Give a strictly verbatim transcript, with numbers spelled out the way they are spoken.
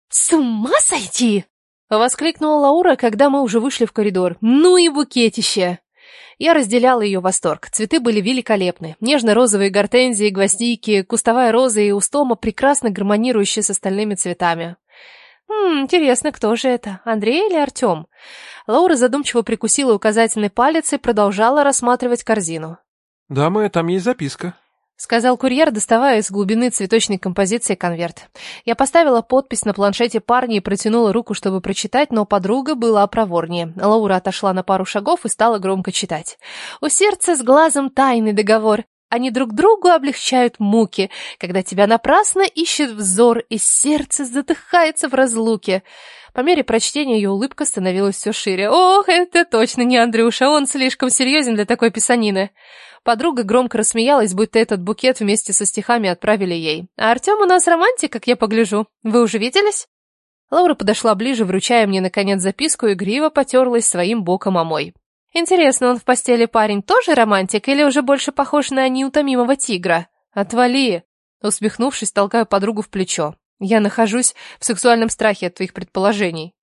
«С ума сойти!» — воскликнула Лаура, когда мы уже вышли в коридор. «Ну и букетище!» Я разделяла ее восторг. Цветы были великолепны. Нежно-розовые гортензии, гвоздики, кустовая роза и устома, прекрасно гармонирующие с остальными цветами. «Хм, интересно, кто же это? Андрей или Артем?» Лаура задумчиво прикусила указательный палец и продолжала рассматривать корзину. «Дамы, там есть записка», — сказал курьер, доставая из глубины цветочной композиции конверт. Я поставила подпись на планшете парня и протянула руку, чтобы прочитать, но подруга была проворнее. Лаура отошла на пару шагов и стала громко читать. «У сердца с глазом тайный договор. Они друг другу облегчают муки, когда тебя напрасно ищет взор, и сердце задыхается в разлуке». По мере прочтения ее улыбка становилась все шире. «Ох, это точно не Андрюша, он слишком серьезен для такой писанины». Подруга громко рассмеялась, будто этот букет вместе со стихами отправили ей. «А Артем у нас романтик, как я погляжу. Вы уже виделись?» Лаура подошла ближе, вручая мне, наконец, записку, и игриво потерлась своим боком о мой. «Интересно, он в постели парень тоже романтик или уже больше похож на неутомимого тигра?» «Отвали!» Усмехнувшись, толкаю подругу в плечо. «Я нахожусь в сексуальном страхе от твоих предположений».